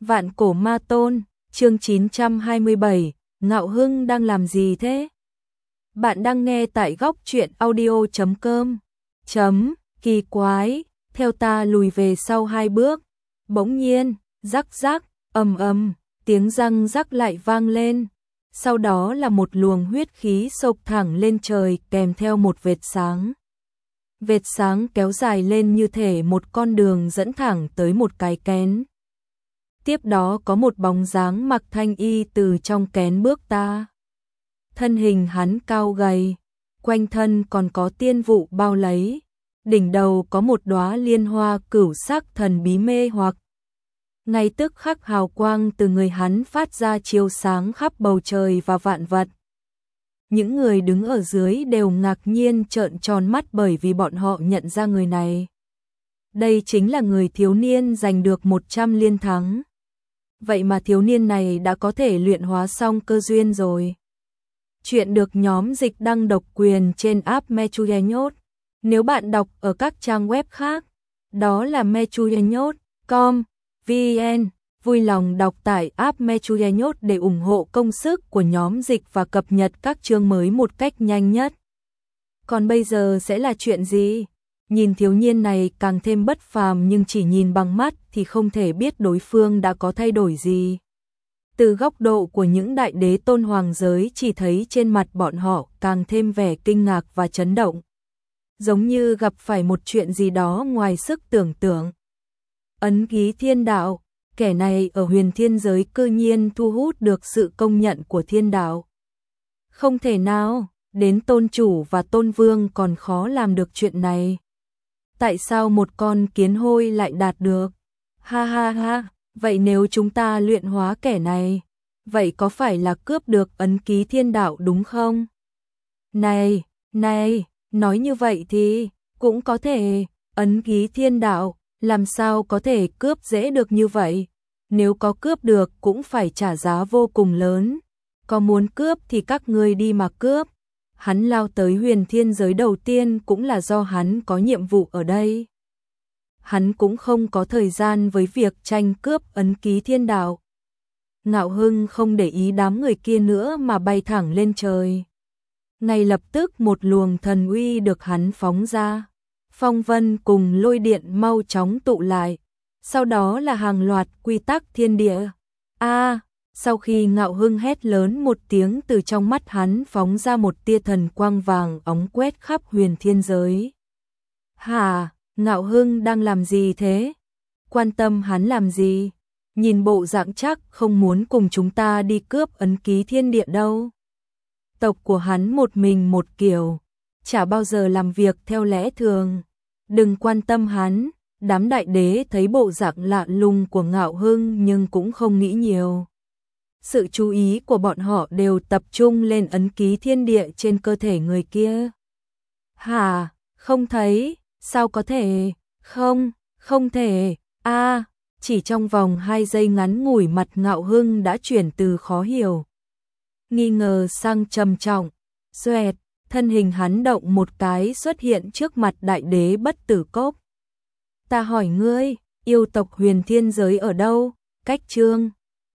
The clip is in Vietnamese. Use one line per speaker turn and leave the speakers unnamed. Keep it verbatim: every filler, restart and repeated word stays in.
Vạn cổ ma tôn, chương chín trăm hai mươi bảy, Ngạo Hưng đang làm gì thế? Bạn đang nghe tại góc truyện audio chấm com. Chấm, kỳ quái, theo ta lùi về sau hai bước. Bỗng nhiên, rắc rắc, ầm ầm, tiếng răng rắc lại vang lên. Sau đó là một luồng huyết khí xộc thẳng lên trời kèm theo một vệt sáng. Vệt sáng kéo dài lên như thể một con đường dẫn thẳng tới một cái kén. Tiếp đó có một bóng dáng mặc thanh y từ trong kén bước ta. Thân hình hắn cao gầy, quanh thân còn có tiên vụ bao lấy, đỉnh đầu có một đóa liên hoa cửu sắc thần bí mê hoặc. Ngay tức khắc hào quang từ người hắn phát ra chiếu sáng khắp bầu trời và vạn vật. Những người đứng ở dưới đều ngạc nhiên trợn tròn mắt bởi vì bọn họ nhận ra người này. Đây chính là người thiếu niên giành được một trăm liên thắng. Vậy mà thiếu niên này đã có thể luyện hóa xong cơ duyên rồi. Chuyện được nhóm dịch đăng độc quyền trên app Mechuyenyot. Nếu bạn đọc ở các trang web khác, đó là mechuyenyot chấm com, vn. Vui lòng đọc tải app Mechuyenyot để ủng hộ công sức của nhóm dịch và cập nhật các chương mới một cách nhanh nhất. Còn bây giờ sẽ là chuyện gì? Nhìn thiếu niên này càng thêm bất phàm, nhưng chỉ nhìn bằng mắt thì không thể biết đối phương đã có thay đổi gì. Từ góc độ của những đại đế tôn hoàng giới, chỉ thấy trên mặt bọn họ càng thêm vẻ kinh ngạc và chấn động. Giống như gặp phải một chuyện gì đó ngoài sức tưởng tượng. Ấn ký thiên đạo, kẻ này ở huyền thiên giới cư nhiên thu hút được sự công nhận của thiên đạo. Không thể nào, đến tôn chủ và tôn vương còn khó làm được chuyện này. Tại sao một con kiến hôi lại đạt được? Ha ha ha, vậy nếu chúng ta luyện hóa kẻ này, vậy có phải là cướp được ấn ký thiên đạo đúng không? Này, này, nói như vậy thì cũng có thể, ấn ký thiên đạo, làm sao có thể cướp dễ được như vậy? Nếu có cướp được cũng phải trả giá vô cùng lớn. Có muốn cướp thì các ngươi đi mà cướp. Hắn lao tới huyền thiên giới đầu tiên cũng là do hắn có nhiệm vụ ở đây. Hắn cũng không có thời gian với việc tranh cướp ấn ký thiên đạo. Ngạo Hưng không để ý đám người kia nữa mà bay thẳng lên trời. Ngay lập tức một luồng thần uy được hắn phóng ra. Phong vân cùng lôi điện mau chóng tụ lại. Sau đó là hàng loạt quy tắc thiên địa. A, sau khi Ngạo Hưng hét lớn một tiếng, từ trong mắt hắn phóng ra một tia thần quang vàng óng quét khắp huyền thiên giới. Hả, Ngạo Hưng đang làm gì thế? Quan tâm hắn làm gì? Nhìn bộ dạng chắc không muốn cùng chúng ta đi cướp ấn ký thiên địa đâu. Tộc của hắn một mình một kiểu, chả bao giờ làm việc theo lẽ thường. Đừng quan tâm hắn. Đám đại đế thấy bộ dạng lạ lùng của Ngạo Hưng nhưng cũng không nghĩ nhiều. Sự chú ý của bọn họ đều tập trung lên ấn ký thiên địa trên cơ thể người kia. Hả, không thấy, sao có thể, không, không thể, a, chỉ trong vòng hai giây ngắn ngủi mặt Ngạo Hưng đã chuyển từ khó hiểu, nghi ngờ sang trầm trọng. Xoẹt, thân hình hắn động một cái xuất hiện trước mặt đại đế bất tử cốc. Ta hỏi ngươi, yêu tộc huyền thiên giới ở đâu? Cách chương